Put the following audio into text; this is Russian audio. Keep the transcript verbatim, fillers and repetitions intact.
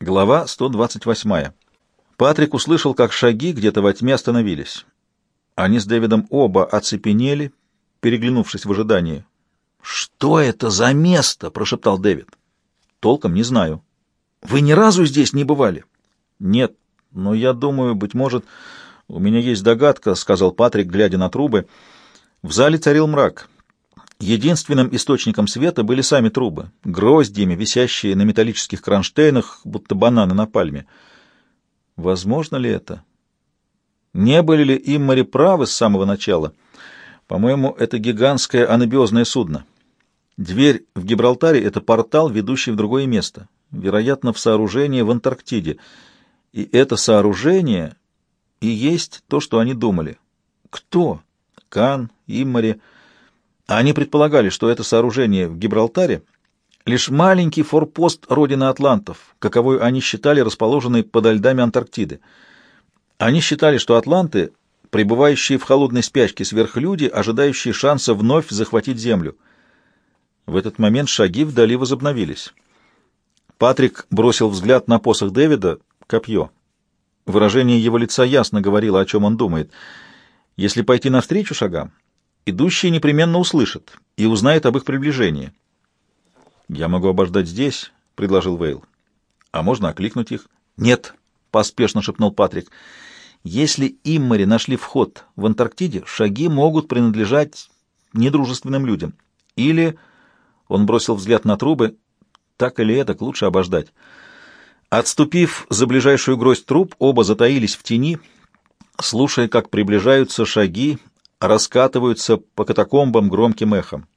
Глава сто двадцать восьмая. Патрик услышал, как шаги где-то во тьме остановились. Они с Дэвидом оба оцепенели, переглянувшись в ожидании. «Что это за место?» — прошептал Дэвид. «Толком не знаю». «Вы ни разу здесь не бывали?» «Нет, но я думаю, быть может, у меня есть догадка», — сказал Патрик, глядя на трубы. В зале царил мрак. Единственным источником света были сами трубы, гроздьями, висящие на металлических кронштейнах, будто бананы на пальме. Возможно ли это? Не были ли Иммари правы с самого начала? По-моему, это гигантское анабиозное судно. Дверь в Гибралтаре — это портал, ведущий в другое место, вероятно, в сооружение в Антарктиде. И это сооружение и есть то, что они думали. Кто? Кан, Иммари. Они предполагали, что это сооружение в Гибралтаре — лишь маленький форпост родины атлантов, каковой они считали расположенной подо льдами Антарктиды. Они считали, что атланты — пребывающие в холодной спячке сверхлюди, ожидающие шанса вновь захватить Землю. В этот момент шаги вдали возобновились. Патрик бросил взгляд на посох Дэвида, копье. Выражение его лица ясно говорило, о чем он думает. Если пойти навстречу шагам, идущий непременно услышит и узнает об их приближении. «Я могу обождать здесь», — предложил Вейл. «А можно окликнуть их?» «Нет», — поспешно шепнул Патрик. «Если Иммари нашли вход в Антарктиде, шаги могут принадлежать недружественным людям. Или...» — он бросил взгляд на трубы. «Так или эдак, лучше обождать». Отступив за ближайшую гроздь труб, оба затаились в тени, слушая, как приближаются шаги, раскатываются по катакомбам громким эхом.